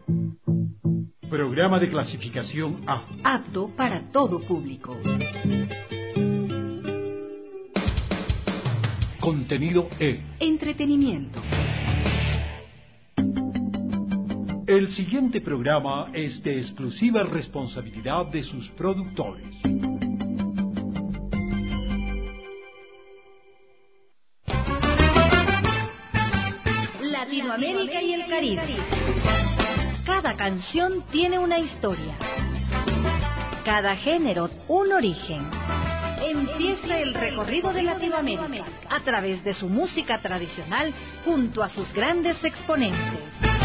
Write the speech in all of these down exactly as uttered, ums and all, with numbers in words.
Programa de clasificación A. Apto para todo público. Contenido E. Entretenimiento. El siguiente programa es de exclusiva responsabilidad de sus productores. Latinoamérica y el Caribe. Cada canción tiene una historia. Cada género un origen. Empieza el recorrido de Latinoamérica a través de su música tradicional junto a sus grandes exponentes.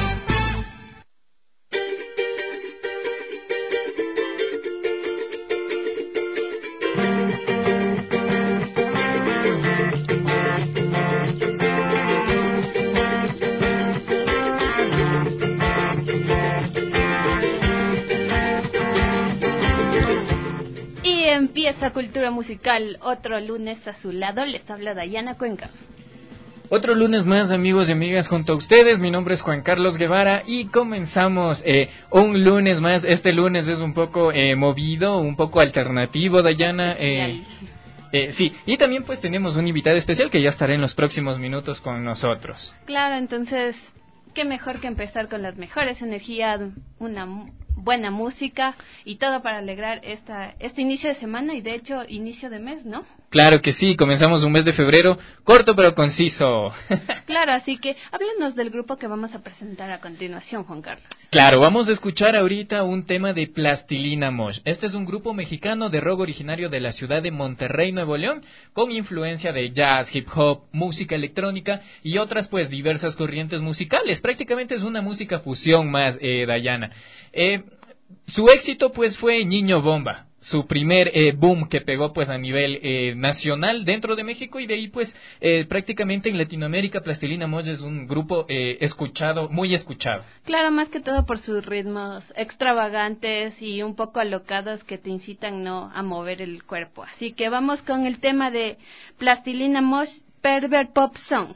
Empieza Cultura Musical, otro lunes a su lado, les habla Dayana Cuenca. Otro lunes más, amigos y amigas, junto a ustedes. Mi nombre es Juan Carlos Guevara y comenzamos eh, un lunes más. Este lunes es un poco eh, movido, un poco alternativo, Dayana. Eh, eh, sí, y también pues tenemos un invitado especial que ya estará en los próximos minutos con nosotros. Claro, entonces, qué mejor que empezar con las mejores energías, una buena música y todo para alegrar esta este inicio de semana y de hecho inicio de mes, ¿no? Claro que sí, comenzamos un mes de febrero corto pero conciso. Claro, así que háblanos del grupo que vamos a presentar a continuación, Juan Carlos. Claro, vamos a escuchar ahorita un tema de Plastilina Mosh. Este es un grupo mexicano de rock originario de la ciudad de Monterrey, Nuevo León, con influencia de jazz, hip hop, música electrónica y otras pues diversas corrientes musicales. Prácticamente es una música fusión más, eh, Dayana. Eh, su éxito pues fue Niño Bomba, su primer eh, boom que pegó pues a nivel eh, nacional dentro de México y de ahí pues eh, prácticamente en Latinoamérica Plastilina Mosh es un grupo eh, escuchado, muy escuchado. Claro, más que todo por sus ritmos extravagantes y un poco alocados que te incitan no a mover el cuerpo. Así que vamos con el tema de Plastilina Mosh, Pervert Pop Song.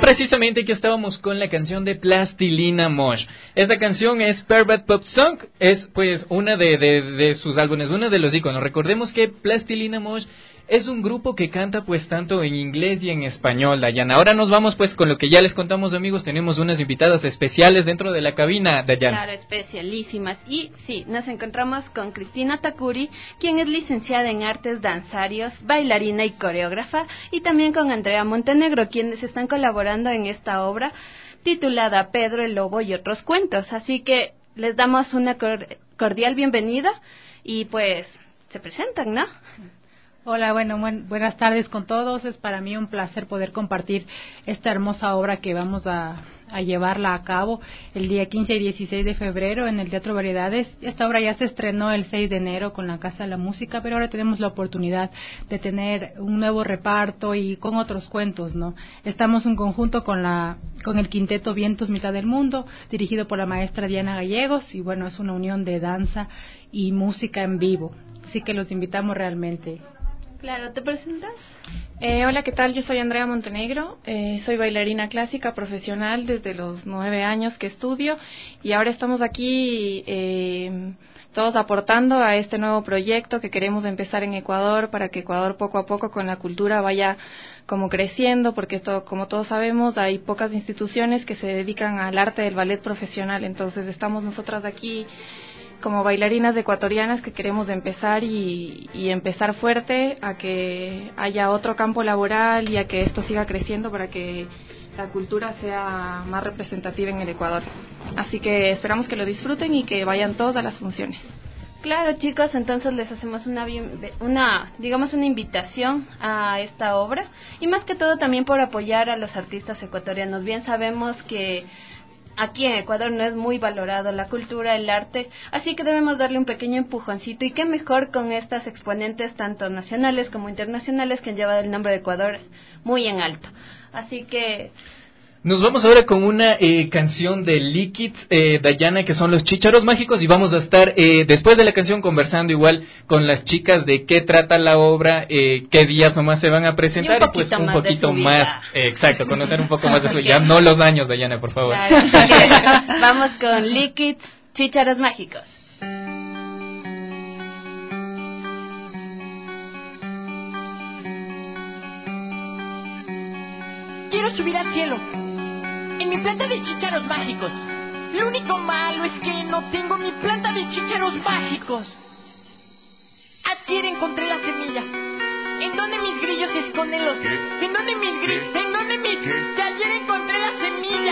precisamente aquí estábamos con la canción de Plastilina Mosh. Esta canción es Pervert Pop Song, es pues una de, de, de sus álbumes, uno de los iconos. Recordemos que Plastilina Mosh es un grupo que canta pues tanto en inglés y en español, Dayana. Ahora nos vamos pues con lo que ya les contamos, amigos. Tenemos unas invitadas especiales dentro de la cabina, Dayana. Claro, especialísimas. Y sí, nos encontramos con Cristina Takuri, quien es licenciada en artes danzarios, bailarina y coreógrafa, y también con Andrea Montenegro, quienes están colaborando en esta obra titulada Pedro el Lobo y otros cuentos. Así que les damos una cordial bienvenida y pues se presentan, ¿no? Hola, bueno, buen, buenas tardes con todos. Es para mí un placer poder compartir esta hermosa obra que vamos a, a llevarla a cabo el día quince y dieciséis de febrero en el Teatro Variedades. Esta obra ya se estrenó el seis de enero con la Casa de la Música, pero ahora tenemos la oportunidad de tener un nuevo reparto y con otros cuentos, ¿no? Estamos en conjunto con la con el quinteto Vientos Mitad del Mundo, dirigido por la maestra Diana Gallegos, y bueno, es una unión de danza y música en vivo. Así que los invitamos realmente. Claro, ¿te presentas? Eh, hola, ¿qué tal? Yo soy Andrea Montenegro, eh, soy bailarina clásica profesional desde los nueve años que estudio y ahora estamos aquí eh, todos aportando a este nuevo proyecto que queremos empezar en Ecuador para que Ecuador poco a poco con la cultura vaya como creciendo, porque todo, como todos sabemos hay pocas instituciones que se dedican al arte del ballet profesional, entonces estamos nosotras aquí como bailarinas ecuatorianas que queremos empezar y, y empezar fuerte a que haya otro campo laboral y a que esto siga creciendo para que la cultura sea más representativa en el Ecuador. Así que esperamos que lo disfruten y que vayan todos a las funciones. Claro, chicos, entonces les hacemos una, una, digamos, una invitación a esta obra y más que todo también por apoyar a los artistas ecuatorianos. Bien sabemos que aquí en Ecuador no es muy valorado la cultura, el arte, así que debemos darle un pequeño empujoncito y qué mejor con estas exponentes tanto nacionales como internacionales que han llevado el nombre de Ecuador muy en alto. Así que nos vamos ahora con una eh, canción de Liquids, eh, Dayana, que son los Chícharos Mágicos, y vamos a estar eh, después de la canción conversando igual con las chicas de qué trata la obra, eh, qué días nomás se van a presentar y, y pues un más poquito más, eh, exacto, conocer un poco más de su okay. Ya no los años, Dayana, por favor. Claro, okay. Vamos con Liquids, Chícharos Mágicos. Quiero subir al cielo en mi planta de chícharos mágicos. Lo único malo es que no tengo mi planta de chícharos mágicos. Ayer encontré la semilla. ¿En dónde mis grillos se esconden los? ¿Qué? ¿En dónde mis grillos? ¿En dónde mis? ¿Qué? Que ayer encontré la semilla.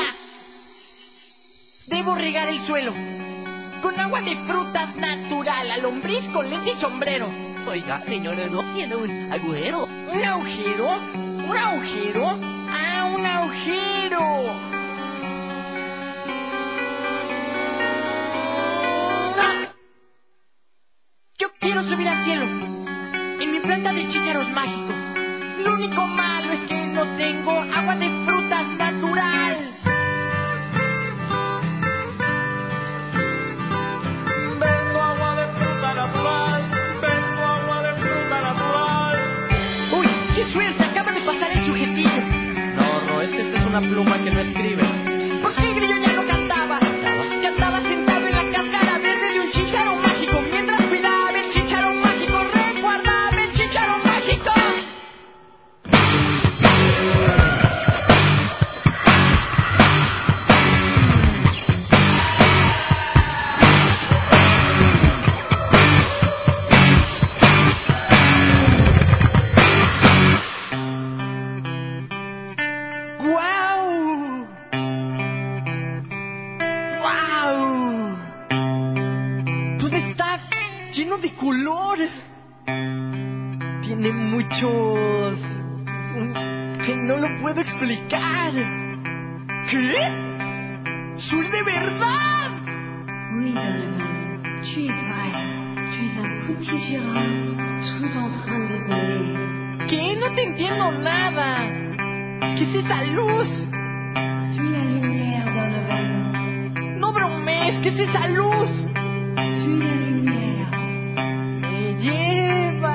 Debo regar el suelo con agua de frutas natural, a lombriz con lente y sombrero. Oiga, señora, ¿no tiene un agujero? ¿Un agujero? ¿Un agujero? ¡Ah, un agujero! Yo quiero subir al cielo en mi planta de chícharos mágicos. Lo único malo es que no tengo agua de frutas natural. Vendo agua de fruta natural. Vendo agua de fruta natural. Uy, qué suerte, acaba de pasar el sujetillo. No, no, es que esta es una pluma que no escribe. ¿Por qué el grillo ya no cantaba? Cantaba sentado en la cáscara verde de un chícharo mágico. Mientras cuidaba el chícharo mágico, resguardaba el chícharo mágico. De color. Tiene muchos que no lo puedo explicar. ¿Qué? ¡Soy de verdad! Oui, Donovan, tu es vrai. Tu es un petit gérard, tout en train de rouler. ¿Qué? No te entiendo nada. ¿Qué es esa luz? Suis la lumière, Donovan. No bromees, ¿qué es esa luz? Suis la lumière. Lleva.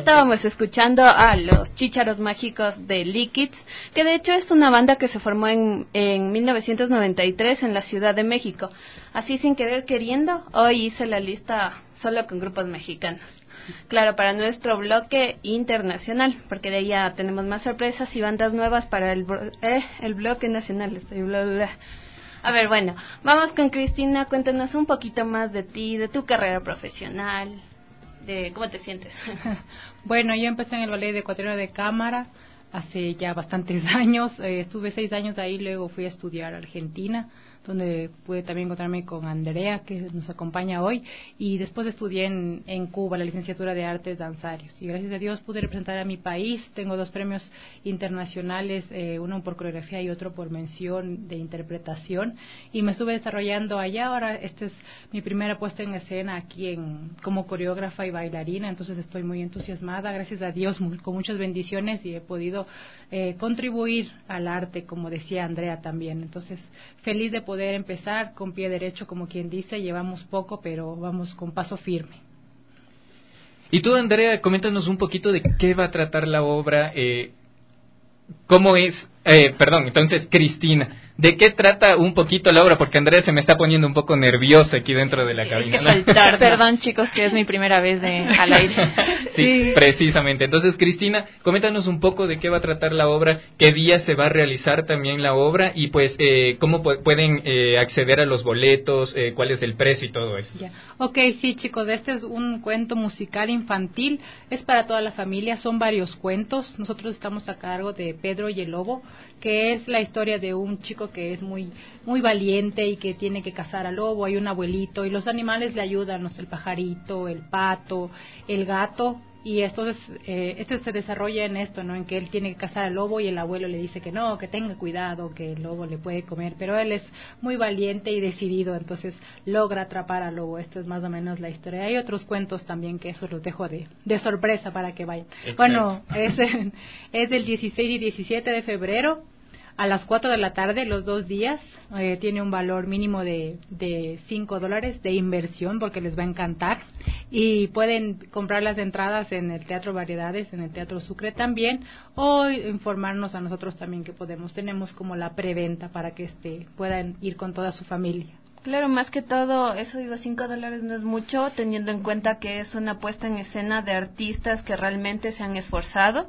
estábamos escuchando a los Chícharos Mágicos de Liquids, que de hecho es una banda que se formó en, en mil novecientos noventa y tres en la Ciudad de México. Así sin querer queriendo, hoy hice la lista solo con grupos mexicanos. Claro, para nuestro bloque internacional, porque de ahí ya tenemos más sorpresas y bandas nuevas para el, eh, el bloque nacional. Estoy bla, bla, bla. A ver, bueno, vamos con Cristina. Cuéntanos un poquito más de ti, de tu carrera profesional, de cómo te sientes. Bueno, yo empecé en el Ballet de Ecuatoriano de Cámara hace ya bastantes años. Eh, estuve seis años ahí, luego fui a estudiar a Argentina, donde pude también encontrarme con Andrea, que nos acompaña hoy, y después estudié en, en Cuba la licenciatura de Artes Danzarios, y gracias a Dios pude representar a mi país. Tengo dos premios internacionales, eh, uno por coreografía y otro por mención de interpretación, y me estuve desarrollando allá. Ahora esta es mi primera puesta en escena aquí en como coreógrafa y bailarina, entonces estoy muy entusiasmada, gracias a Dios, muy, con muchas bendiciones, y he podido eh, contribuir al arte, como decía Andrea también. Entonces, feliz de poder poder empezar con pie derecho, como quien dice. Llevamos poco, pero vamos con paso firme. Y tú, Andrea, coméntanos un poquito de qué va a tratar la obra, eh, cómo es, eh, perdón, entonces, Cristina, ¿de qué trata un poquito la obra? Porque Andrea se me está poniendo un poco nerviosa aquí dentro de la cabina. Faltar, perdón, chicos, que es mi primera vez de, al aire. Sí, sí, precisamente. Entonces, Cristina, coméntanos un poco de qué va a tratar la obra, qué día se va a realizar también la obra, y pues eh, cómo pu- pueden eh, acceder a los boletos, eh, cuál es el precio y todo eso. Ya. Ok, sí, chicos, este es un cuento musical infantil, es para toda la familia, son varios cuentos. Nosotros estamos a cargo de Pedro y el Lobo, que es la historia de un chico que es muy muy valiente y que tiene que cazar al lobo. Hay un abuelito y los animales le ayudan, no sé, el pajarito, el pato, el gato, y entonces eh, este se desarrolla en esto, ¿no? En que él tiene que cazar al lobo y el abuelo le dice que no, que tenga cuidado, que el lobo le puede comer, pero él es muy valiente y decidido, entonces logra atrapar al lobo. Esto es más o menos la historia. Hay otros cuentos también que eso los dejo de, de sorpresa para que vayan. Exacto. Bueno, es, en, es del dieciséis y diecisiete de febrero a las cuatro de la tarde, los dos días. Eh, tiene un valor mínimo de, de cinco dólares de inversión, porque les va a encantar. Y pueden comprar las entradas en el Teatro Variedades, en el Teatro Sucre también, o informarnos a nosotros también, que podemos. Tenemos como la preventa para que este puedan ir con toda su familia. Claro, más que todo, eso digo, cinco dólares no es mucho, teniendo en cuenta que es una puesta en escena de artistas que realmente se han esforzado.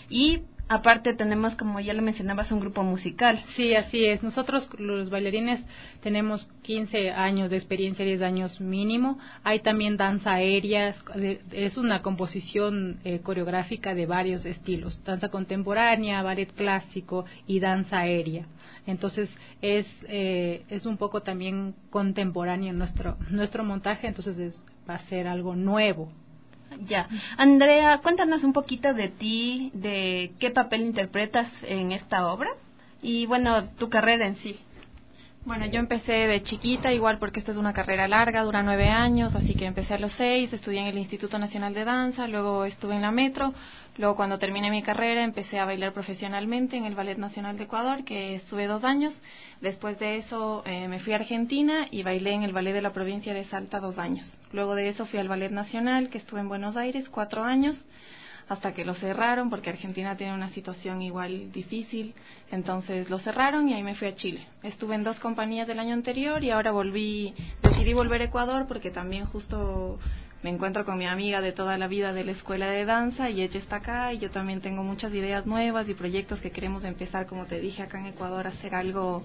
Y aparte tenemos, como ya lo mencionabas, un grupo musical. Sí, así es. Nosotros los bailarines tenemos quince años de experiencia, diez años mínimo. Hay también danza aérea, es una composición eh, coreográfica de varios estilos. Danza contemporánea, ballet clásico y danza aérea. Entonces es eh, es un poco también contemporáneo nuestro nuestro montaje, entonces es, va a ser algo nuevo. Ya. Andrea, cuéntanos un poquito de ti, de qué papel interpretas en esta obra y, bueno, tu carrera en sí. Bueno, yo empecé de chiquita, igual porque esta es una carrera larga, dura nueve años, así que empecé a los seis, estudié en el Instituto Nacional de Danza, luego estuve en la Metro, luego cuando terminé mi carrera empecé a bailar profesionalmente en el Ballet Nacional de Ecuador, que estuve dos años. Después de eso eh, me fui a Argentina y bailé en el Ballet de la provincia de Salta dos años. Luego de eso fui al Ballet Nacional, que estuve en Buenos Aires cuatro años, hasta que lo cerraron, porque Argentina tiene una situación igual difícil, entonces lo cerraron y ahí me fui a Chile. Estuve en dos compañías del año anterior y ahora volví, decidí volver a Ecuador porque también justo me encuentro con mi amiga de toda la vida de la escuela de danza y ella está acá y yo también tengo muchas ideas nuevas y proyectos que queremos empezar, como te dije, acá en Ecuador, a hacer algo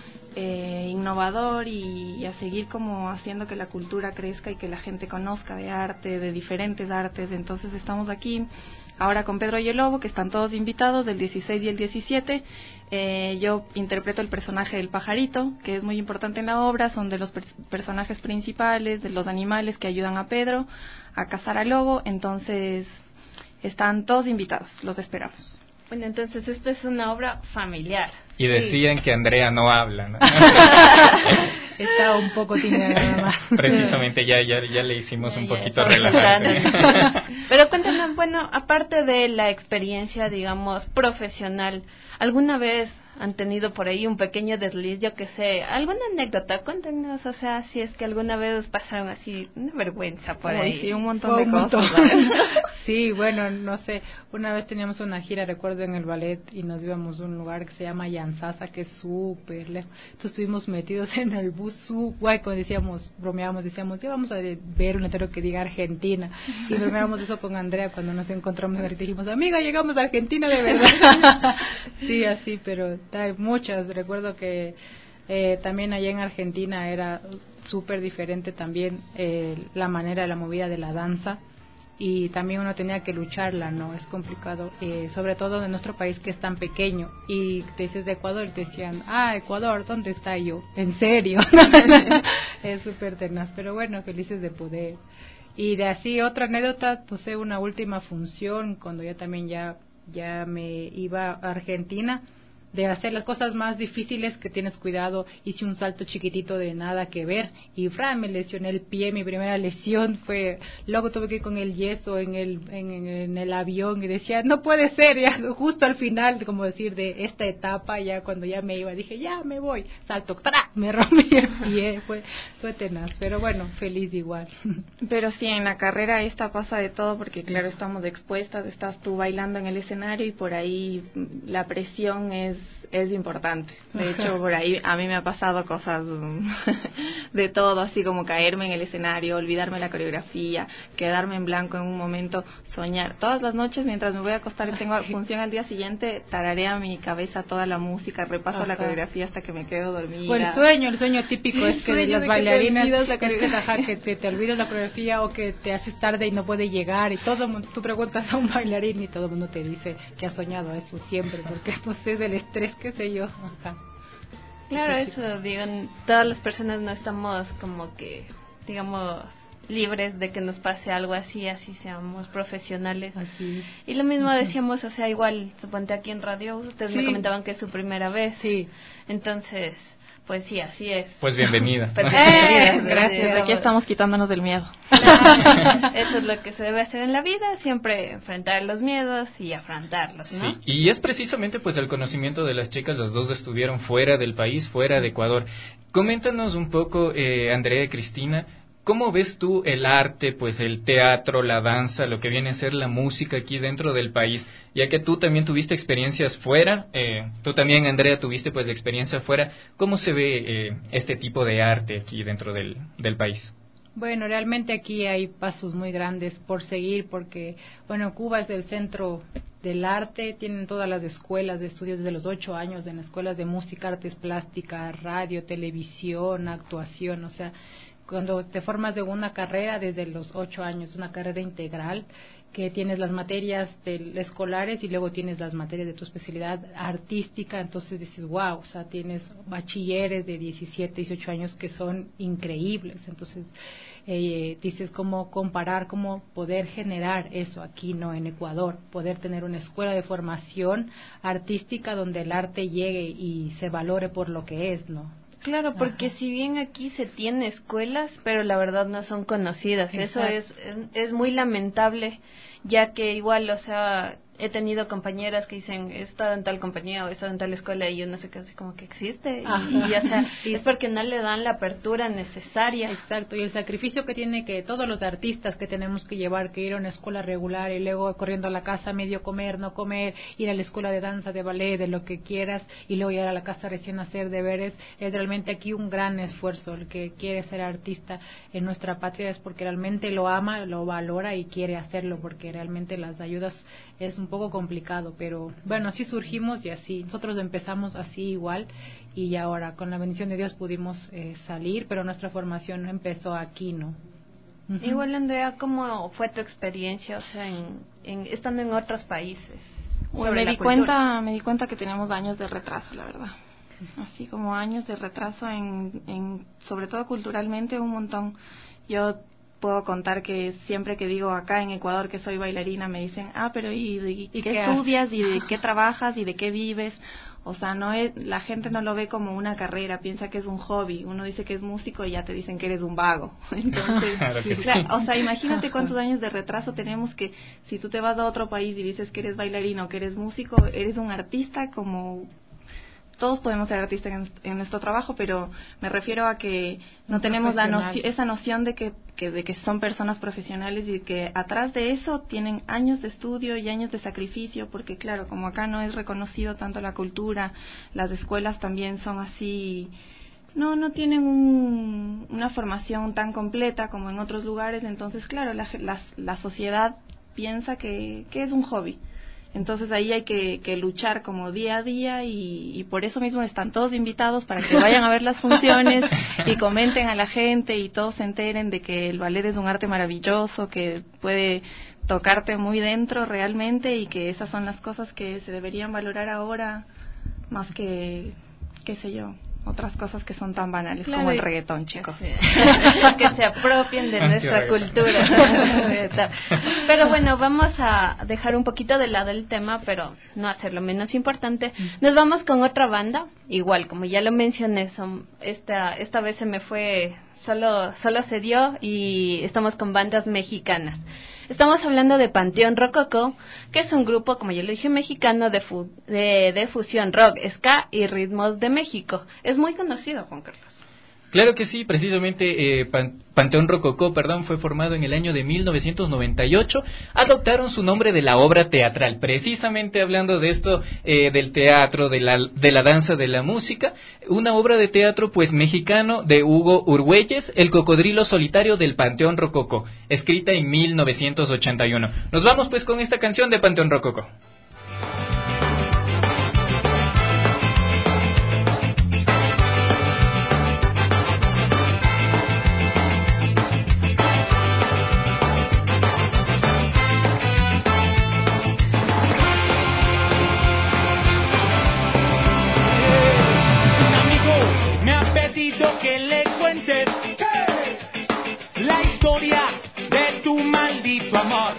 eh, innovador y, y a seguir como haciendo que la cultura crezca y que la gente conozca de arte, de diferentes artes. Entonces estamos aquí ahora con Pedro y el Lobo, que están todos invitados, el dieciséis y el diecisiete. Eh, yo interpreto el personaje del pajarito, que es muy importante en la obra, son de los per- personajes principales, de los animales que ayudan a Pedro a cazar al lobo, entonces están todos invitados, los esperamos. Bueno, entonces esta es una obra familiar. Y decían sí. que Andrea no habla, ¿no? Está un poco tímida nada más. Precisamente, ya ya ya le hicimos ya, un ya, poquito relajarse. Pero cuéntanos, bueno, aparte de la experiencia, digamos, profesional, ¿alguna vez han tenido por ahí un pequeño desliz, yo que sé, alguna anécdota, cuéntanos, o sea, si es que alguna vez pasaron así una vergüenza por Uy, ahí. Sí, un montón Oh, de un cosas. montón. Sí, bueno, no sé, una vez teníamos una gira, recuerdo, en el ballet y nos íbamos a un lugar que se llama Yansasa, que es súper lejos. Entonces estuvimos metidos en el bus, su guay, cuando decíamos, bromeábamos, decíamos, ya vamos a ver un letrero que diga Argentina. Y bromeábamos eso con Andrea cuando nos encontramos en Argentina. Dijimos, amiga, llegamos a Argentina de verdad. Sí, así, pero hay muchas. Recuerdo que eh, también allá en Argentina era súper diferente también eh, la manera, la movida de la danza, y también uno tenía que lucharla, ¿no? Es complicado, eh, sobre todo en nuestro país que es tan pequeño, y te dices de Ecuador y te decían, ah, Ecuador, ¿dónde está yo? ¿En serio? Es súper tenaz, pero bueno, felices de poder. Y de así, otra anécdota, no sé, una última función, cuando ya también ya, ya me iba a Argentina, de hacer las cosas más difíciles que tienes cuidado, hice un salto chiquitito de nada que ver y Fran, me lesioné el pie, mi primera lesión fue, luego tuve que ir con el yeso en el en, en el avión y decía, no puede ser, ya justo al final, como decir, de esta etapa, ya cuando ya me iba, dije, ya me voy, salto, ¡tra! Me rompí el pie, fue, fue tenaz, pero bueno, feliz igual. Pero sí, en la carrera esta pasa de todo, porque claro, estamos expuestas, estás tú bailando en el escenario y por ahí la presión es es importante. De hecho, por ahí a mí me ha pasado cosas de todo, así como caerme en el escenario, olvidarme la coreografía, quedarme en blanco en un momento, soñar. Todas las noches, mientras me voy a acostar y tengo función al día siguiente, tararea mi cabeza toda la música, repaso Ajá. la coreografía hasta que me quedo dormida. O el sueño, el sueño típico es que de las de bailarinas que es que, ajá, que te, te olvidas la coreografía o que te haces tarde y no puede llegar, y todo el mundo, tú preguntas a un bailarín y todo el mundo te dice que ha soñado eso siempre, porque pues es el estrés, qué sé yo. Ajá. Claro, eso, digan, todas las personas no estamos como que, digamos, libres de que nos pase algo así, así seamos profesionales. Así. Y lo mismo decíamos, o sea, igual, suponte aquí en radio, ustedes sí. me comentaban que es su primera vez. Sí. Entonces, pues sí, así es. Pues bienvenida. Pues bienvenida. Eh, gracias, aquí estamos quitándonos del miedo. Eso es lo que se debe hacer en la vida, siempre enfrentar los miedos y afrontarlos, ¿no? Sí, y es precisamente pues el conocimiento de las chicas, las dos estuvieron fuera del país, fuera de Ecuador. Coméntanos un poco, eh, Andrea y Cristina, ¿cómo ves tú el arte, pues el teatro, la danza, lo que viene a ser la música aquí dentro del país? Ya que tú también tuviste experiencias fuera, eh, tú también, Andrea, tuviste pues experiencia fuera. ¿Cómo se ve eh, este tipo de arte aquí dentro del, del país? Bueno, realmente aquí hay pasos muy grandes por seguir, porque, bueno, Cuba es el centro del arte, tienen todas las escuelas de estudios desde los ocho años, en escuelas de música, artes plásticas, radio, televisión, actuación, o sea, cuando te formas de una carrera desde los ocho años, una carrera integral, que tienes las materias de, escolares y luego tienes las materias de tu especialidad artística, entonces dices, wow, o sea, tienes bachilleres de diecisiete, dieciocho años que son increíbles, entonces eh, dices cómo comparar, cómo poder generar eso aquí, ¿no? En Ecuador, poder tener una escuela de formación artística donde el arte llegue y se valore por lo que es, ¿no? Claro, porque Ajá. si bien aquí se tiene escuelas, pero la verdad no son conocidas. Exacto. Eso es, es es muy lamentable, ya que igual, o sea, he tenido compañeras que dicen, he estado en tal compañía o he estado en tal escuela y yo no sé qué, así como que existe. Y, y, o sea, sí. es porque no le dan la apertura necesaria. Exacto, y el sacrificio que tiene que todos los artistas que tenemos que llevar, que ir a una escuela regular y luego corriendo a la casa, medio comer, no comer, ir a la escuela de danza, de ballet, de lo que quieras, y luego llegar a la casa recién a hacer deberes, es realmente aquí un gran esfuerzo. El que quiere ser artista en nuestra patria es porque realmente lo ama, lo valora y quiere hacerlo, porque realmente las ayudas es un poco complicado, pero bueno, así surgimos y así, nosotros empezamos así igual y ahora con la bendición de Dios pudimos eh, salir, pero nuestra formación empezó aquí, ¿no? Uh-huh. Igual, Andrea, ¿cómo fue tu experiencia, o sea, en, en estando en otros países? Bueno, me di cuenta, me di cuenta que tenemos años de retraso, la verdad. Así como años de retraso en, en sobre todo culturalmente, un montón. Yo puedo contar que siempre que digo acá en Ecuador que soy bailarina me dicen, ah, pero ¿y, de, y qué, qué estudias? ¿Y de qué trabajas? ¿Y de qué vives? O sea, no es, la gente no lo ve como una carrera, piensa que es un hobby. Uno dice que es músico y ya te dicen que eres un vago. Entonces, claro sí, o, sea, o sea, imagínate cuántos años de retraso tenemos, que si tú te vas a otro país y dices que eres bailarino o que eres músico, eres un artista como todos podemos ser artistas en, en nuestro trabajo, pero me refiero a que no tenemos la noci- esa noción de que, que, de que son personas profesionales y que atrás de eso tienen años de estudio y años de sacrificio, porque claro, como acá no es reconocido tanto la cultura, las escuelas también son así, no no tienen un, una formación tan completa como en otros lugares, entonces claro, la, la, la sociedad piensa que, que es un hobby. Entonces ahí hay que, que luchar como día a día y, y por eso mismo están todos invitados para que vayan a ver las funciones y comenten a la gente y todos se enteren de que el ballet es un arte maravilloso, que puede tocarte muy dentro realmente y que esas son las cosas que se deberían valorar ahora más que, qué sé yo, otras cosas que son tan banales, claro, como el reggaetón, chicos. Sí. Que se apropien de nuestra cultura. Pero bueno, vamos a dejar un poquito de lado el tema, pero no hacerlo menos importante. Nos vamos con otra banda, igual, como ya lo mencioné, son, esta, esta vez se me fue, solo, solo se dio y estamos con bandas mexicanas. Estamos hablando de Panteón Rococó, que es un grupo, como ya lo dije, mexicano de, fu- de, de fusión rock, ska y ritmos de México. Es muy conocido, Juan Carlos. Claro que sí, precisamente eh, Pan- Panteón Rococó, perdón, fue formado en el año de mil novecientos noventa y ocho. Adoptaron su nombre de la obra teatral, precisamente hablando de esto, eh, del teatro, de la, de la danza, de la música. Una obra de teatro, pues, mexicano de Hugo Urgüelles, El cocodrilo solitario del Panteón Rococó, escrita en mil novecientos ochenta y uno. Nos vamos, pues, con esta canción de Panteón Rococó. Que le cuente la historia de tu maldito amor.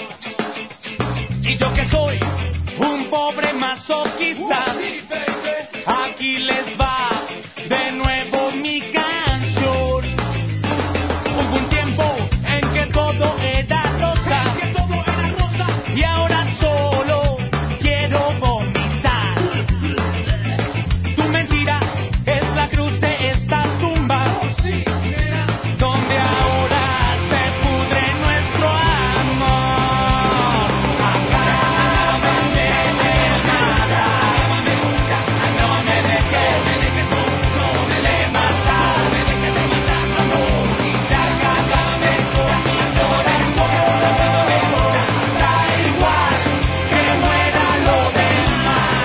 Y yo que soy un pobre masoquista, aquí les va de nuevo mi canción. Hubo un tiempo en que todo era rosa, y ahora solo quiero vomitar. Tu mentira es la cruz de donde ahora se pudre nuestro amor. Acábame de matar, no me dejes, me dejes tú, no me de matar, me dejes de matar, amor. Y acábame con mi corazón, da igual que muera lo demás.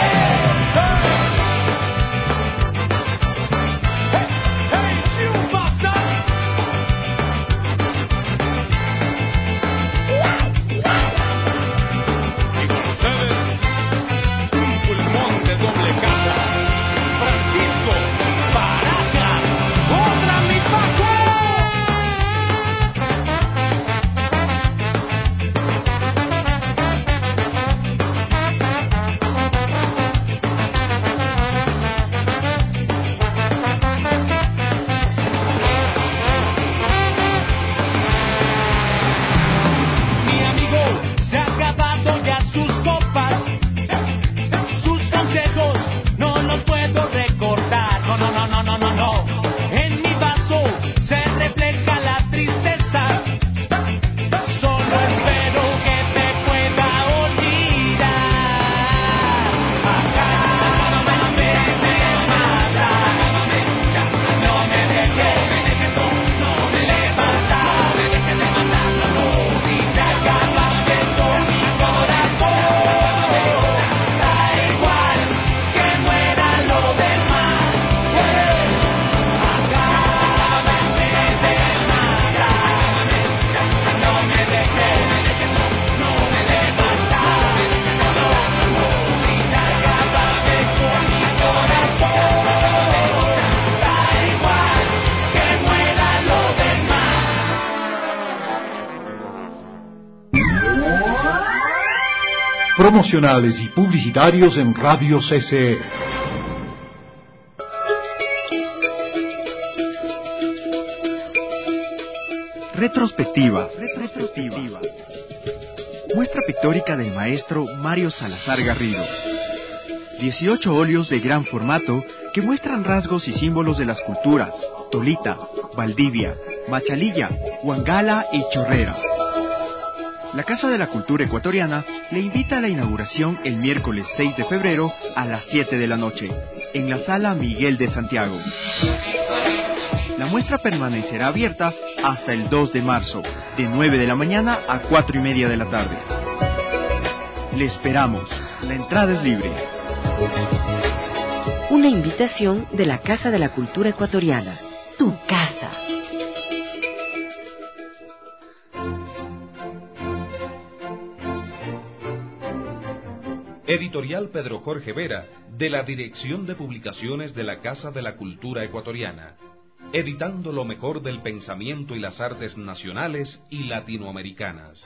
Promocionales y publicitarios en Radio C C E. Retrospectiva. Retrospectiva. Muestra pictórica del maestro Mario Salazar Garrido. dieciocho óleos de gran formato que muestran rasgos y símbolos de las culturas Tolita, Valdivia, Machalilla, Huangala y Chorrera. La Casa de la Cultura Ecuatoriana le invita a la inauguración el miércoles seis de febrero a las siete de la noche, en la Sala Miguel de Santiago. La muestra permanecerá abierta hasta el dos de marzo, de nueve de la mañana a cuatro y media de la tarde. Le esperamos. La entrada es libre. Una invitación de la Casa de la Cultura Ecuatoriana. Tu casa. Editorial Pedro Jorge Vera, de la Dirección de Publicaciones de la Casa de la Cultura Ecuatoriana, editando lo mejor del pensamiento y las artes nacionales y latinoamericanas.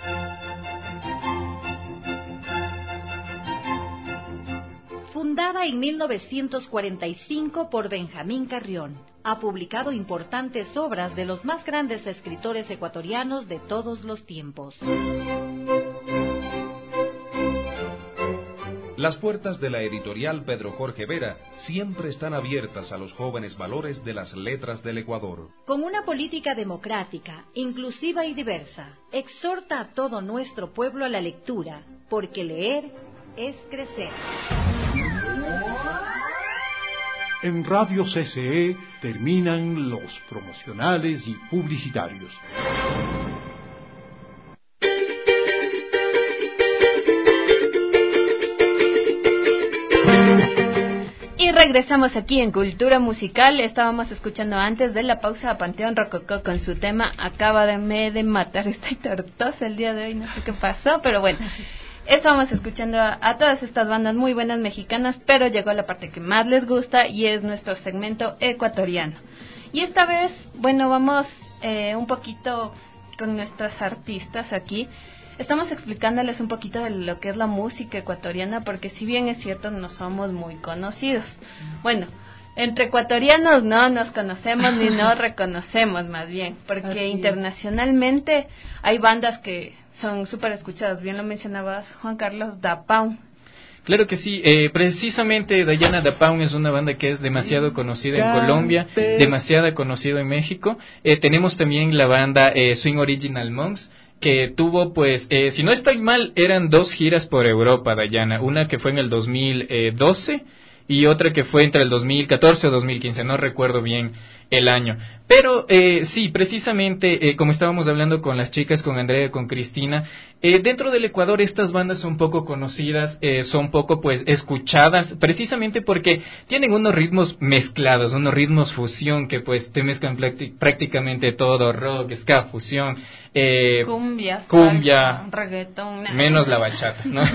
Fundada en mil novecientos cuarenta y cinco por Benjamín Carrión, ha publicado importantes obras de los más grandes escritores ecuatorianos de todos los tiempos. Las puertas de la editorial Pedro Jorge Vera siempre están abiertas a los jóvenes valores de las letras del Ecuador. Con una política democrática, inclusiva y diversa, exhorta a todo nuestro pueblo a la lectura, porque leer es crecer. En Radio C C E terminan los promocionales y publicitarios. Y regresamos aquí en Cultura Musical. Estábamos escuchando antes de la pausa a Panteón Rococó con su tema Acaba de me de matar. Estoy tortosa el día de hoy, no sé qué pasó, pero bueno. Estábamos escuchando a, a todas estas bandas muy buenas mexicanas, pero llegó la parte que más les gusta y es nuestro segmento ecuatoriano. Y esta vez, bueno, vamos eh, un poquito con nuestras artistas aquí. Estamos explicándoles un poquito de lo que es la música ecuatoriana, porque si bien es cierto, no somos muy conocidos. Bueno, entre ecuatorianos no nos conocemos ni nos reconocemos más bien, porque Así internacionalmente hay bandas que son súper escuchadas. Bien lo mencionabas, Juan Carlos, Da Pound. Claro que sí, eh, precisamente Dayana Da Pound es una banda que es demasiado conocida en Colombia, demasiado conocida en México. Eh, tenemos también la banda eh, Swing Original Monks, que tuvo, pues, eh, si no estoy mal, eran dos giras por Europa, Dayana. Una que fue en el dos mil doce y otra que fue entre el dos mil catorce o dos mil quince, no recuerdo bien el año. Pero eh, sí, precisamente, eh, como estábamos hablando con las chicas, con Andrea, con Cristina, eh, dentro del Ecuador estas bandas son poco conocidas, eh, son poco pues escuchadas, precisamente porque tienen unos ritmos mezclados, unos ritmos fusión que pues te mezclan prácticamente todo, rock, ska, fusión, eh, cumbia, cumbia, salsa, reggaetón, menos la bachata, ¿no?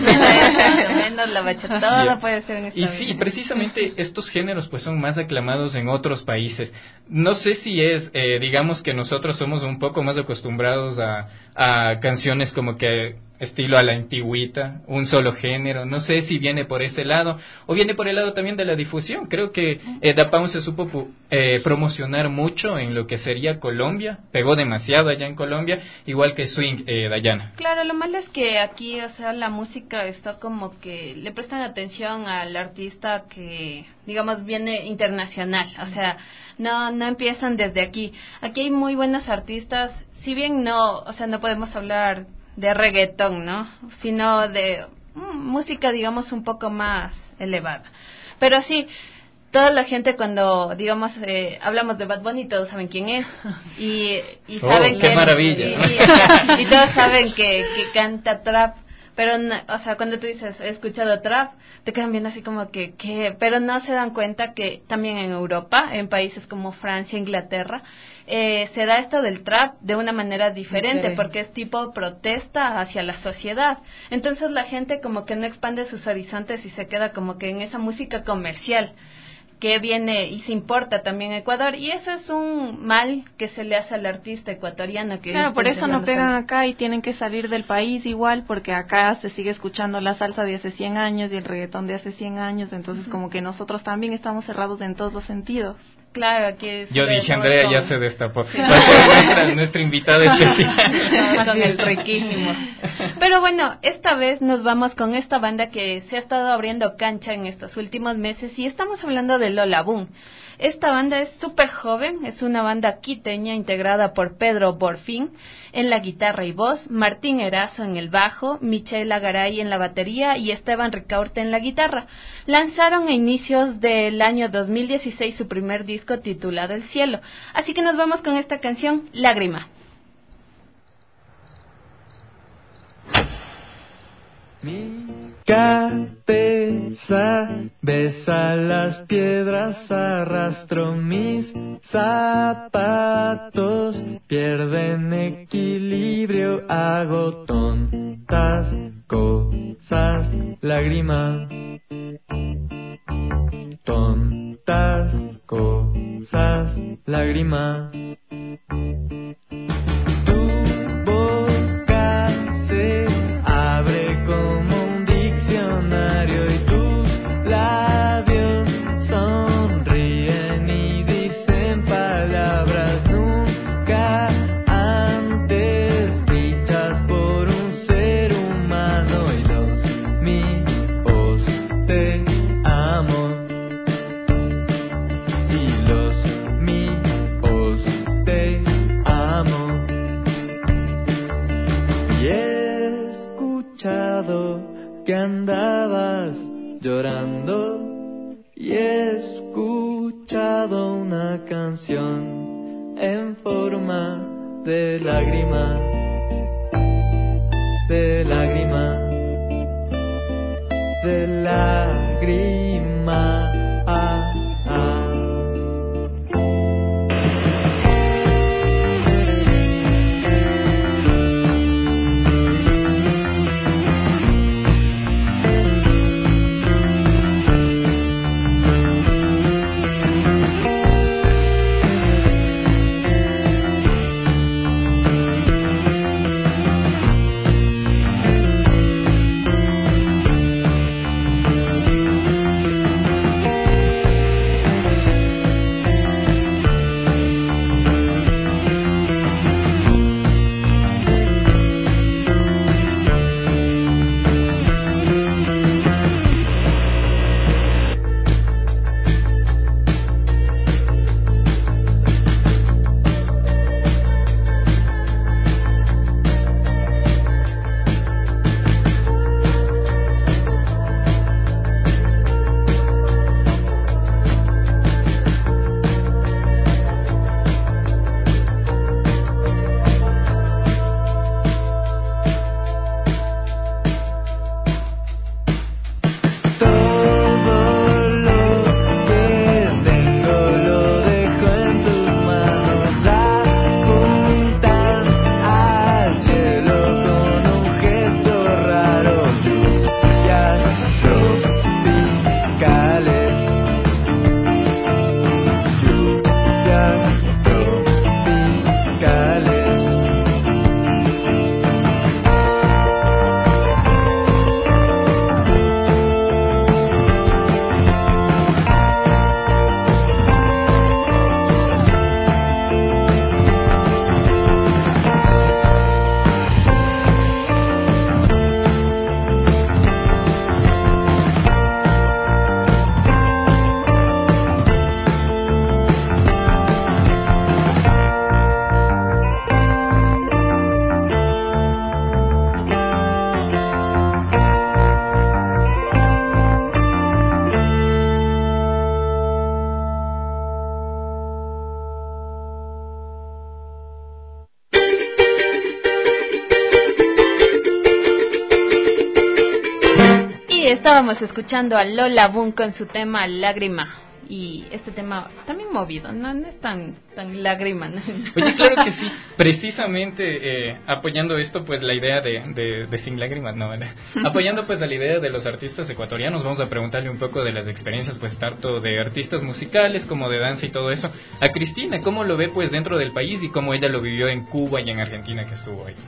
menos la bachata, todo yeah. puede ser en esta Y vida. sí, precisamente estos géneros pues son más aclamados en otros países. No sé si es, eh, digamos que nosotros somos un poco más acostumbrados a, a canciones como que estilo a la antigüita, un solo género, no sé si viene por ese lado o viene por el lado también de la difusión. Creo que eh, Da Pound se supo eh, promocionar mucho en lo que sería Colombia, pegó demasiado allá en Colombia, igual que Swing, eh, Dayana. Claro, lo malo es que aquí, o sea, la música está como que le prestan atención al artista que, digamos, viene internacional, o sea, no no empiezan desde aquí. Aquí hay muy buenos artistas, si bien no, o sea, no podemos hablar de reggaetón, ¿no? Sino de mm, música, digamos, un poco más elevada. Pero sí, toda la gente cuando, digamos, eh, hablamos de Bad Bunny, todos saben quién es. Y, y saben oh, que... ¡Qué maravilla! Y, y, y todos saben que, que canta trap. Pero, no, o sea, cuando tú dices, he escuchado trap, te quedan viendo así como que, que... Pero no se dan cuenta que también en Europa, en países como Francia, Inglaterra, eh, se da esto del trap de una manera diferente, okay. porque es tipo protesta hacia la sociedad. Entonces la gente como que no expande sus horizontes y se queda como que en esa música comercial que viene y se importa también a Ecuador, y eso es un mal que se le hace al artista ecuatoriano. Que claro, por eso no pegan acá y tienen que salir del país igual, porque acá se sigue escuchando la salsa de hace cien años y el reggaetón de hace cien años, entonces uh-huh. como que nosotros también estamos cerrados en todos los sentidos. Claro, que es Yo dije, Andrea con... ya se destapó. Sí. Va a ser nuestra, nuestra invitada especial. Con el riquísimo. Pero bueno, esta vez nos vamos con esta banda que se ha estado abriendo cancha en estos últimos meses y estamos hablando de Lola Boom. Esta banda es súper joven, es una banda quiteña integrada por Pedro Borfín en la guitarra y voz, Martín Erazo en el bajo, Michela Garay en la batería y Esteban Ricaurte en la guitarra. Lanzaron a inicios del año dos mil dieciséis su primer disco titulado El Cielo. Así que nos vamos con esta canción, Lágrima. Mi cabeza besa las piedras, arrastro mis zapatos, pierden equilibrio, hago tontas cosas, lágrima. Tontas cosas, lágrima. Tu boca se abre como un diccionario y tus labios sonríen y dicen palabras nunca antes dichas por un ser humano y los míos te amo y los míos te amo y he escuchado que andabas llorando y he escuchado una canción en forma de lágrima, de lágrima, de lágrima. Ah, ah. Estábamos escuchando a Lola Boom con su tema Lágrima y este tema también movido, no, no es tan tan lágrima, ¿no? Oye, claro que sí, precisamente eh, apoyando esto, pues la idea de, de, de Sin Lágrimas, no, ¿verdad? Apoyando pues a la idea de los artistas ecuatorianos, vamos a preguntarle un poco de las experiencias, pues tanto de artistas musicales como de danza y todo eso. A Cristina, ¿cómo lo ve pues dentro del país y cómo ella lo vivió en Cuba y en Argentina que estuvo ahí?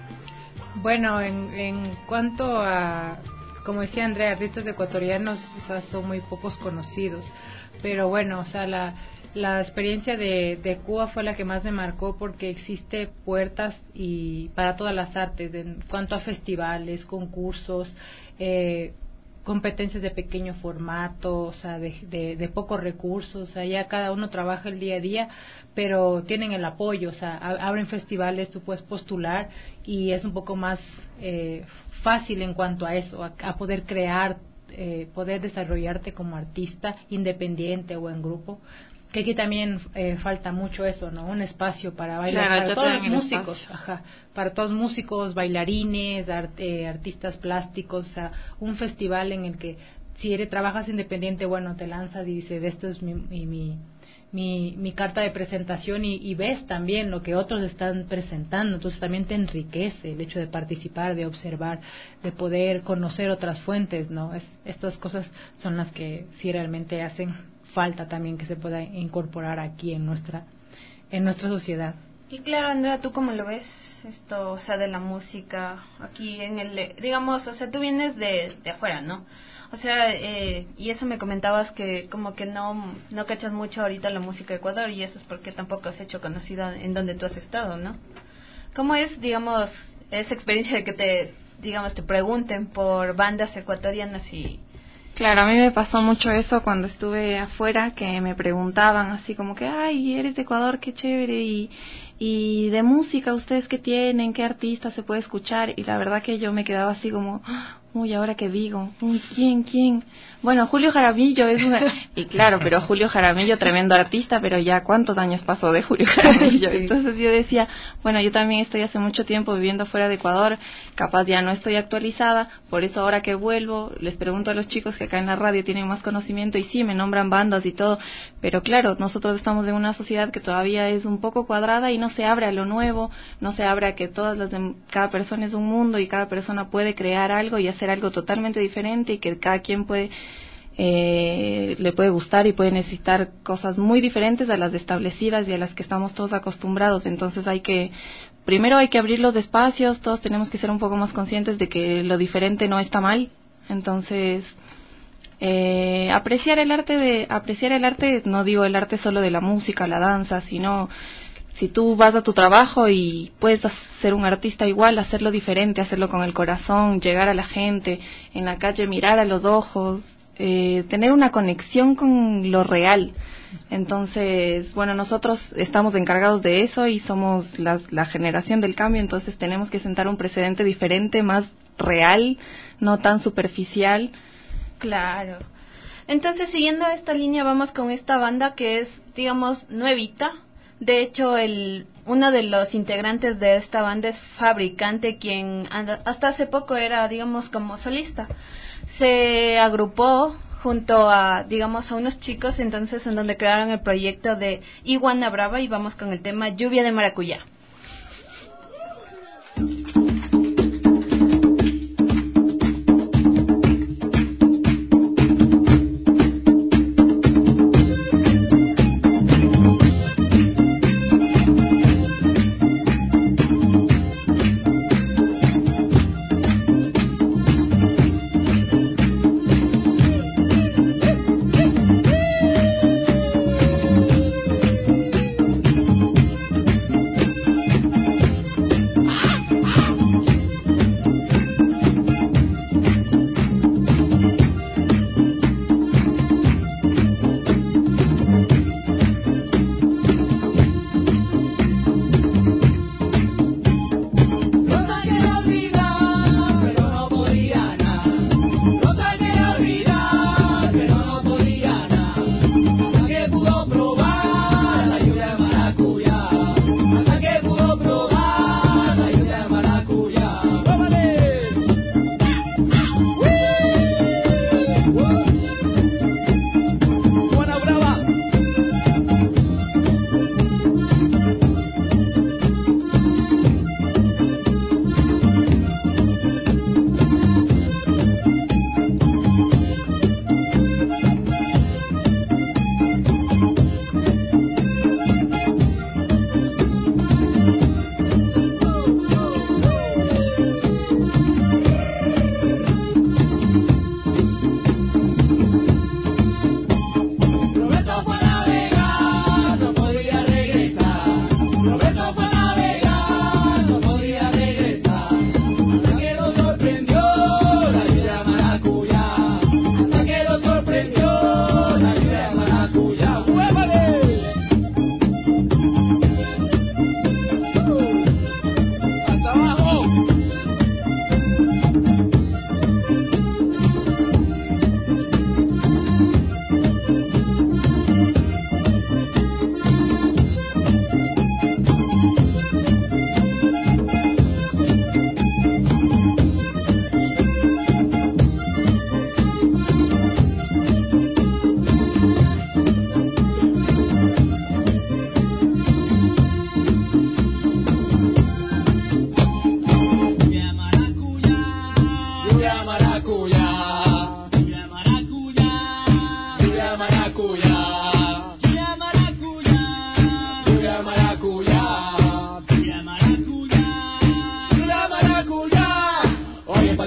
Bueno, en, en cuanto a, como decía Andrea, artistas ecuatorianos, o sea, son muy pocos conocidos, pero bueno, o sea, la, la experiencia de, de Cuba fue la que más me marcó porque existe puertas y para todas las artes, de, en cuanto a festivales, concursos, eh, competencias de pequeño formato, o sea, de, de, de pocos recursos, o sea, ya cada uno trabaja el día a día, pero tienen el apoyo, o sea, a, abren festivales, tú puedes postular y es un poco más eh, fácil en cuanto a eso, a, a poder crear, eh, poder desarrollarte como artista independiente o en grupo. Que aquí también eh, falta mucho eso, ¿no? Un espacio para bailar, claro, para todos los músicos, espacio. ajá, para todos músicos, bailarines, art, eh, artistas plásticos, o sea, un festival en el que si eres trabajas independiente, bueno, te lanzas y dices, esto es mi mi, mi, mi, mi carta de presentación y, y ves también lo que otros están presentando, entonces también te enriquece el hecho de participar, de observar, de poder conocer otras fuentes, ¿no? Es, estas cosas son las que sí realmente hacen falta también que se pueda incorporar aquí en nuestra en nuestra sociedad. Y claro, Andrea, ¿tú cómo lo ves esto, o sea, de la música aquí en el, digamos, o sea, tú vienes de, de afuera, ¿no? O sea, eh, y eso me comentabas que como que no no cachas mucho ahorita la música de Ecuador y eso es porque tampoco has hecho conocida en donde tú has estado, ¿no? ¿Cómo es, digamos, esa experiencia de que te, digamos, te pregunten por bandas ecuatorianas y Claro, a mí me pasó mucho eso cuando estuve afuera, que me preguntaban así como que, ay, eres de Ecuador, qué chévere, y, y de música, ¿ustedes qué tienen? ¿Qué artista se puede escuchar? Y la verdad que yo me quedaba así como, uy, ¿ahora qué digo? Uy, ¿quién, quién? Bueno, Julio Jaramillo es un... Y claro, pero Julio Jaramillo, tremendo artista, pero ya cuántos años pasó de Julio Jaramillo. Entonces yo decía, bueno, yo también estoy hace mucho tiempo viviendo fuera de Ecuador, capaz ya no estoy actualizada, por eso ahora que vuelvo, les pregunto a los chicos que acá en la radio tienen más conocimiento y sí, me nombran bandas y todo, pero claro, nosotros estamos en una sociedad que todavía es un poco cuadrada y no se abre a lo nuevo, no se abre a que todas las de, cada persona es un mundo y cada persona puede crear algo y hacer algo totalmente diferente y que cada quien puede eh, le puede gustar y puede necesitar cosas muy diferentes a las establecidas y a las que estamos todos acostumbrados. Entonces hay que, primero hay que abrir los espacios, todos tenemos que ser un poco más conscientes de que lo diferente no está mal. Entonces eh, apreciar el arte de apreciar el arte, no digo el arte solo de la música, la danza, sino si tú vas a tu trabajo y puedes ser un artista igual, hacerlo diferente, hacerlo con el corazón, llegar a la gente, en la calle mirar a los ojos, eh, tener una conexión con lo real. Entonces, bueno, nosotros estamos encargados de eso y somos las, la generación del cambio, entonces tenemos que sentar un precedente diferente, más real, no tan superficial. Claro. Entonces, siguiendo esta línea, vamos con esta banda que es, digamos, nuevita. De hecho, el uno de los integrantes de esta banda es Fabricante, quien hasta hace poco era, digamos, como solista. Se agrupó junto a, digamos, a unos chicos, entonces, en donde crearon el proyecto de Iguana Brava, y vamos con el tema Lluvia de Maracuyá.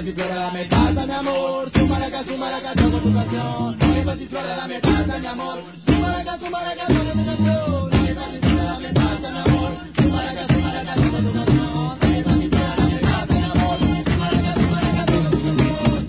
si flora, dame tata, mi amor. Su maraca, su maraca, toco tu canción. No hay más si flora, dame tata, mi amor. Su maraca, su maraca, toco tu canción. No hay más si flora, dame tata, mi amor. Su maraca, su maraca, toco tu canción. No hay más si flora, dame tata, mi amor. Su maraca, su maraca, toco tu canción.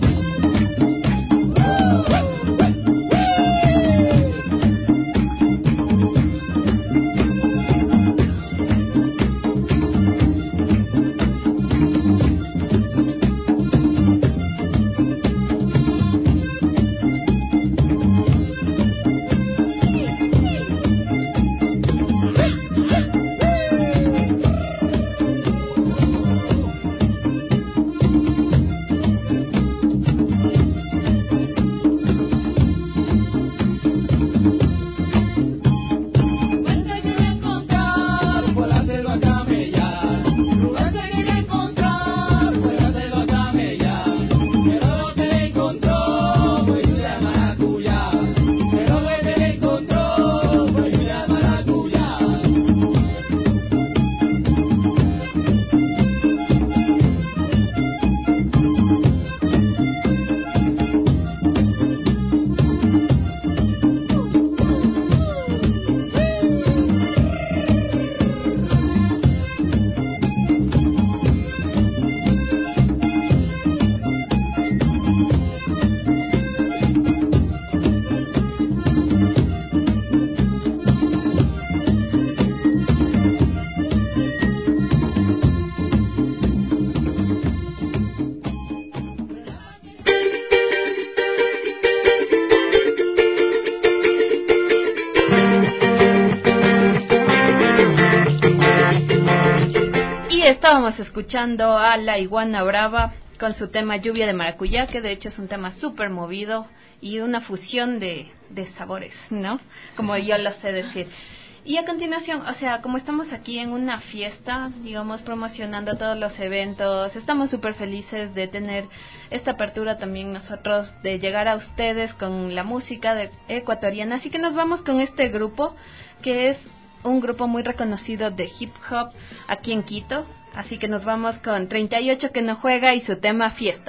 Estábamos escuchando a La Iguana Brava con su tema Lluvia de Maracuyá, que de hecho es un tema súper movido y una fusión de, de sabores, ¿no? Como yo lo sé decir. Y a continuación, o sea, como estamos aquí en una fiesta, digamos, promocionando todos los eventos, estamos súper felices de tener esta apertura también nosotros, de llegar a ustedes con la música de ecuatoriana. Así que nos vamos con este grupo, que es un grupo muy reconocido de hip hop aquí en Quito. Así que nos vamos con treinta y ocho que no juega y su tema Fiesta.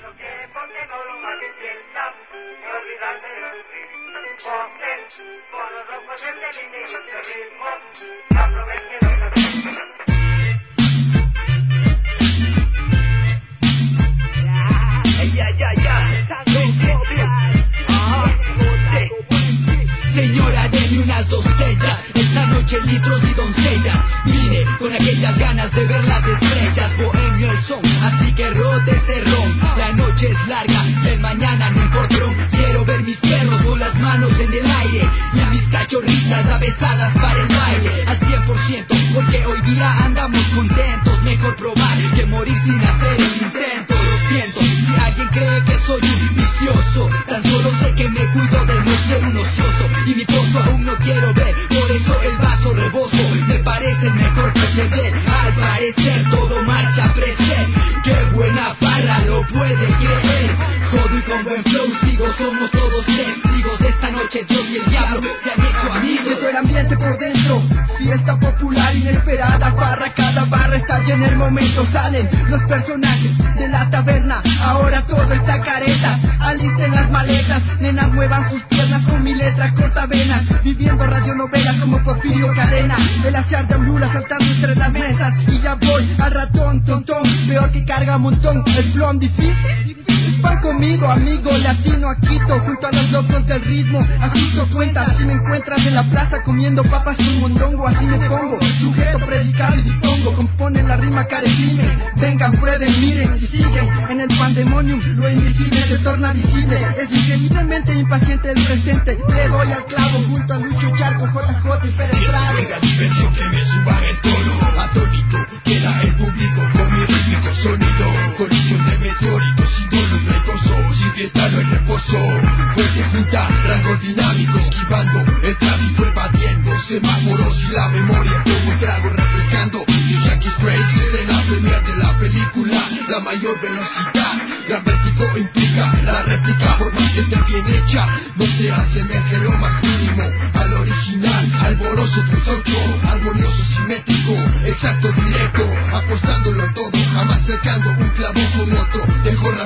Señora, deme unas dos botellas, esta noche litros y doncellas. Vine con aquellas ganas de ver las estrellas, bohemio el son, así que rote ese ron. La noche es larga, el mañana no importa. Quiero ver mis perros con las manos en el aire y a mis cachorritas avesadas para el baile al cien por ciento, porque hoy día andamos contentos. Mejor probar que morir sin hacer el intento. Lo siento, si alguien cree que soy un vicioso, tan solo sé que me cuido de no ser un ocioso. Y mi pozo aún no quiero ver, por eso el vaso reboso. Me parece el mejor proceder, al parecer todo marcha preset. Qué buena farra, lo puede creer. Jodo y con buen flow sigo, somos todos testigos. Esta noche Dios y el diablo se han hecho amigos. Siento el ambiente por dentro, fiesta popular inesperada. Barra, cada barra está llena, el momento salen los personajes de la taberna. Ahora todo está careta, alisten las maletas. Nenas muevan sus piernas con mi letra corta venas. Viviendo radionovelas como Porfirio Cadena. El hacer de Lula saltando entre las mesas. Y ya voy al ratón, tontón, peor que carga un montón. El plon difícil es pan comido, amigo latino a Quito, junto a los locos del ritmo. Ajusto cuentas, si me encuentras en la plaza comiendo papas con mondongo, así me pongo. Sujeto predicado y dipongo, componen la rima carecime. Vengan, prueben, miren y siguen en el pandemonium. Lo invisible se torna visible, es increíblemente impaciente el presente. Le doy al clavo junto a Lucho Charco, J J y Pérez Prado. Venga, diversión que me suba el tono. Atónito queda el público con mi rítmico sonido. Colisión de meteoritos, sin dolor no hay gozo, sin fiesta no hay reposo. Fuerte junta, rango dinámico, esquivando el tráfico, evadiendo semáforos y la memoria como un trago refrescando. Jackie Crazy en la premier de la película, la mayor velocidad. Gran vértigo implica la réplica, por más que esté bien hecha, no se asemeje lo más mínimo al original. Alboroso tres ocho, armonioso, simétrico, exacto, directo, apostándolo todo, jamás cercando un clavo con otro. Dejo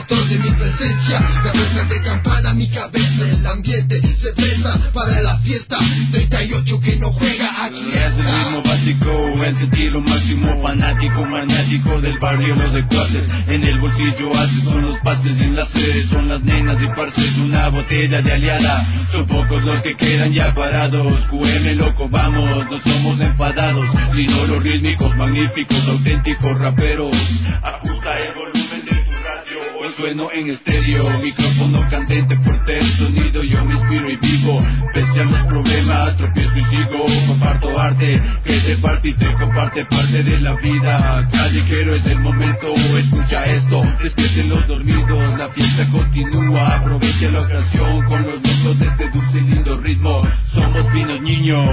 del barrio, los secuaces en el bolsillo haces, son los pases en las sedes, son las nenas de parces, una botella de aliada, son pocos los que quedan ya parados. Q M loco, vamos, no somos enfadados, sino los rítmicos, magníficos, auténticos raperos. Ajusta el volumen de tu radio, hoy sueno en estéreo, micrófono candente, fuerte el sonido, yo me inspiro y vivo, pese a los problemas, tropiezo y sigo, comparto arte, que te parte y te comparte parte de la vida. Callejero es el momento, escucha esto, despierten los dormidos, la fiesta continúa, aprovecha la ocasión con los locos de este dulce y lindo ritmo, somos finos niños.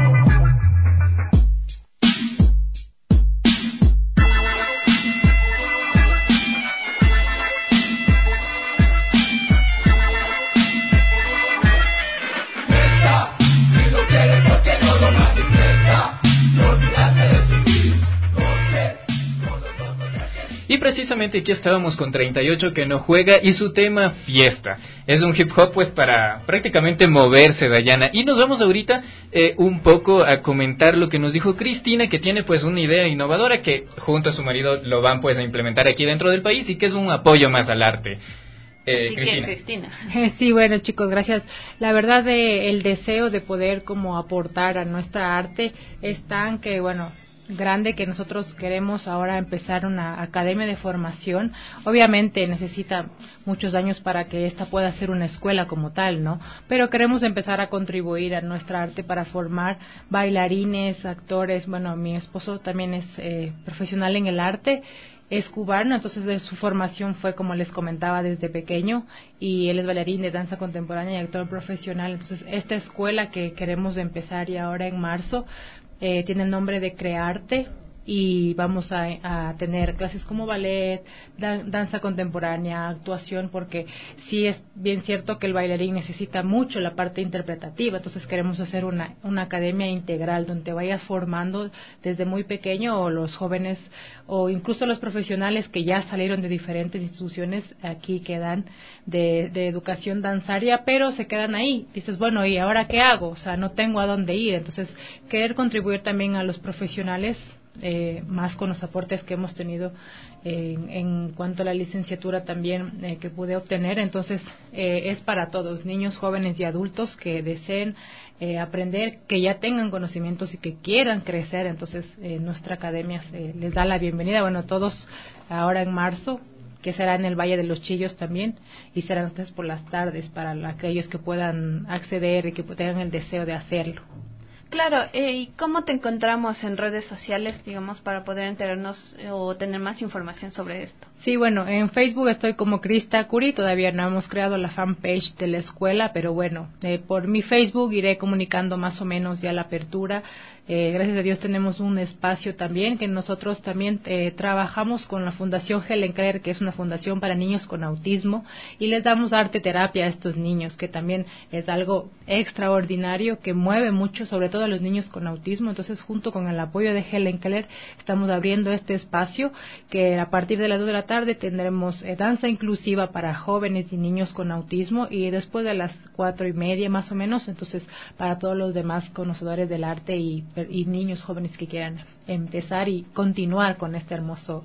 Y precisamente aquí estábamos con treinta y ocho que no juega y su tema fiesta. Es un hip hop pues para prácticamente moverse, Dayana. Y nos vamos ahorita eh, un poco a comentar lo que nos dijo Cristina, que tiene pues una idea innovadora que junto a su marido lo van pues a implementar aquí dentro del país y que es un apoyo más al arte. Eh, Así Cristina. que, Cristina. Sí, bueno, chicos, gracias. La verdad, de, el deseo de poder como aportar a nuestra arte es tan que, bueno, grande, que nosotros queremos ahora empezar una academia de formación. Obviamente necesita muchos años para que esta pueda ser una escuela como tal, ¿no? Pero queremos empezar a contribuir a nuestra arte para formar bailarines, actores. Bueno, mi esposo también es eh, profesional en el arte, es cubano, entonces de su formación fue, como les comentaba, desde pequeño, y él es bailarín de danza contemporánea y actor profesional. Entonces esta escuela que queremos empezar y ahora en marzo Eh, tiene el nombre de Crearte, y vamos a, a tener clases como ballet, dan, danza contemporánea, actuación, porque sí es bien cierto que el bailarín necesita mucho la parte interpretativa. Entonces queremos hacer una, una academia integral donde te vayas formando desde muy pequeño, o los jóvenes o incluso los profesionales que ya salieron de diferentes instituciones aquí que dan de, de educación danzaria, pero se quedan ahí. Dices, bueno, ¿y ahora qué hago? O sea, no tengo a dónde ir. Entonces querer contribuir también a los profesionales, Eh, más con los aportes que hemos tenido eh, en, en cuanto a la licenciatura también eh, que pude obtener. Entonces eh, es para todos, niños, jóvenes y adultos que deseen eh, aprender, que ya tengan conocimientos y que quieran crecer. Entonces eh, nuestra academia se, les da la bienvenida. Bueno, todos ahora en marzo, que será en el Valle de los Chillos también, y serán ustedes por las tardes para aquellos que puedan acceder y que tengan el deseo de hacerlo. Claro, eh, ¿y cómo te encontramos en redes sociales, digamos, para poder enterarnos eh, o tener más información sobre esto? Sí, bueno, en Facebook estoy como Crista Curi, todavía no hemos creado la fanpage de la escuela, pero bueno, eh, por mi Facebook iré comunicando más o menos ya la apertura. Eh, gracias a Dios tenemos un espacio también, que nosotros también eh, trabajamos con la Fundación Helen Keller, que es una fundación para niños con autismo, y les damos arte terapia a estos niños, que también es algo extraordinario, que mueve mucho, sobre todo a los niños con autismo. Entonces, junto con el apoyo de Helen Keller, estamos abriendo este espacio, que a partir de las dos de la tarde tendremos eh, danza inclusiva para jóvenes y niños con autismo, y después de las cuatro y media más o menos, entonces para todos los demás conocedores del arte y y niños jóvenes que quieran empezar y continuar con este hermoso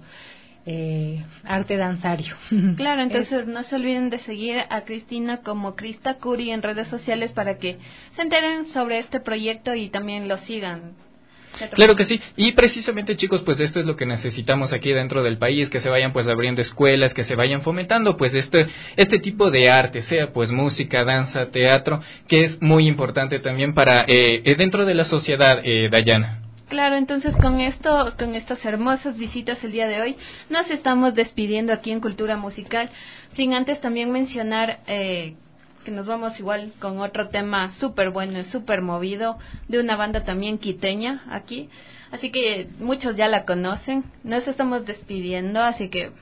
eh, arte danzario. Claro, entonces es, no se olviden de seguir a Cristina como Crista Curi en redes sociales para que se enteren sobre este proyecto y también lo sigan. Claro que sí, y precisamente, chicos, pues esto es lo que necesitamos aquí dentro del país, que se vayan pues abriendo escuelas, que se vayan fomentando pues este este tipo de arte, sea pues música, danza, teatro, que es muy importante también para eh, dentro de la sociedad, eh, Dayana. Claro, entonces con esto, con estas hermosas visitas el día de hoy, nos estamos despidiendo aquí en Cultura Musical, sin antes también mencionar eh, que nos vamos igual con otro tema súper bueno y súper movido de una banda también quiteña aquí, así que muchos ya la conocen. Nos estamos despidiendo, así que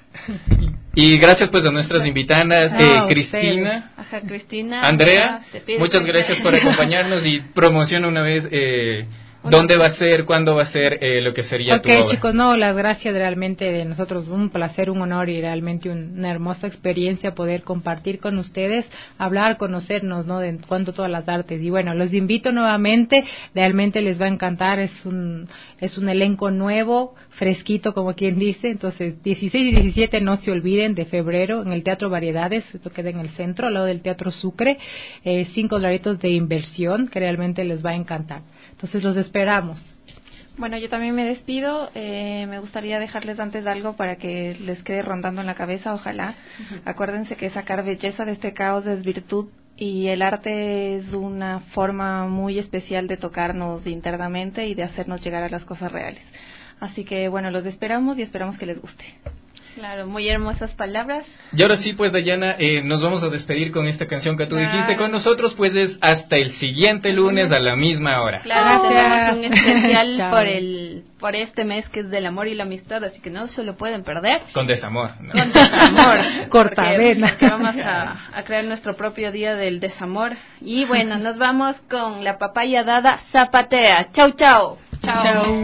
y gracias pues a nuestras invitadas, eh, ah, Cristina, Ajá, Cristina, Andrea, Andrea, muchas gracias por acompañarnos y promociona una vez eh, ¿Dónde va a ser? ¿Cuándo va a ser eh, lo que sería okay, tu obra? Ok, chicos, no, las gracias realmente de nosotros, un placer, un honor y realmente un, una hermosa experiencia poder compartir con ustedes, hablar, conocernos, ¿no?, de cuanto todas las artes. Y bueno, los invito nuevamente, realmente les va a encantar, es un es un elenco nuevo, fresquito, como quien dice. Entonces, dieciséis y diecisiete no se olviden de febrero en el Teatro Variedades, esto queda en el centro, al lado del Teatro Sucre, eh, cinco dolaritos de inversión que realmente les va a encantar. Entonces los esperamos. Bueno, yo también me despido. Eh, me gustaría dejarles antes algo para que les quede rondando en la cabeza, ojalá. Uh-huh. Acuérdense que sacar belleza de este caos es virtud y el arte es una forma muy especial de tocarnos internamente y de hacernos llegar a las cosas reales. Así que bueno, los esperamos y esperamos que les guste. Claro, muy hermosas palabras. Y ahora sí, pues Dayana, eh, nos vamos a despedir con esta canción que tú claro. dijiste con nosotros, pues es hasta el siguiente lunes a la misma hora. Claro, tenemos un especial por el por este mes que es del amor y la amistad, así que no se lo pueden perder. Con desamor. ¿No? Con desamor. Cortavena. Porque, porque vamos a, a crear nuestro propio día del desamor. Y bueno, nos vamos con la papaya dada zapatea. Chau, chau. Chau. Chau.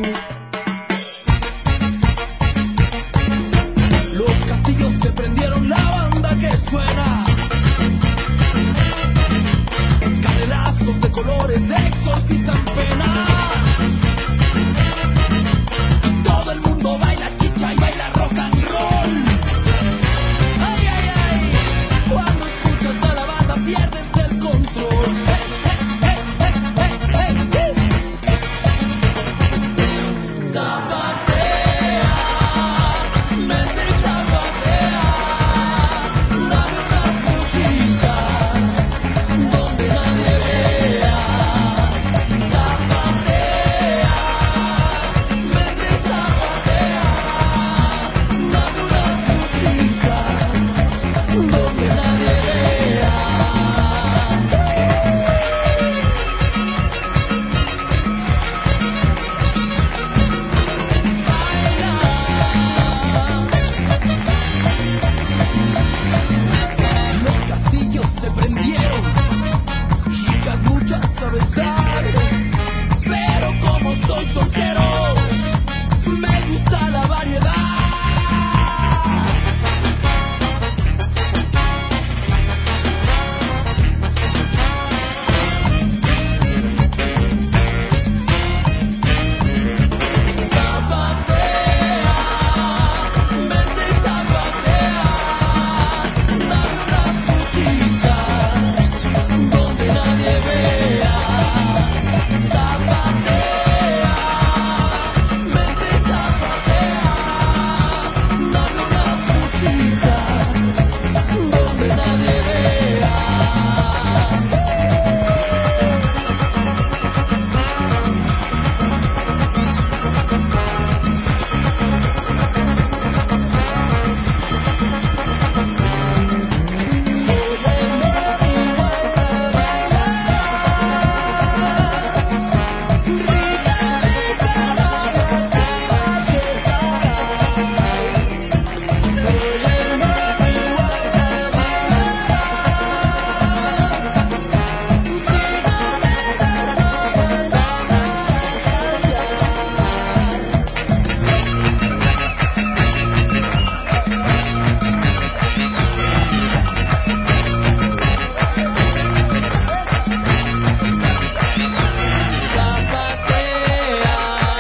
Se prendieron la banda que suena, canelazos de colores exorcizan penas. Todo el mundo baila chicha y baila rock and roll. Ay, ay, ay, cuando escuchas a la banda pierdes el control. Hey, hey, hey, hey, hey, hey. Zapatea, mente zapatea.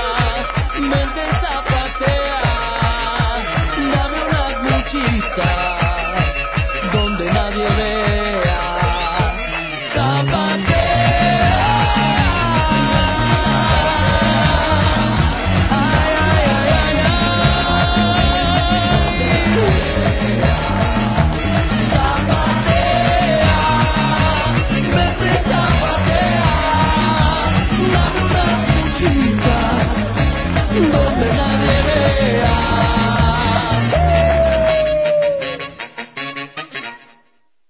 Zapatea, dame unas muchitas.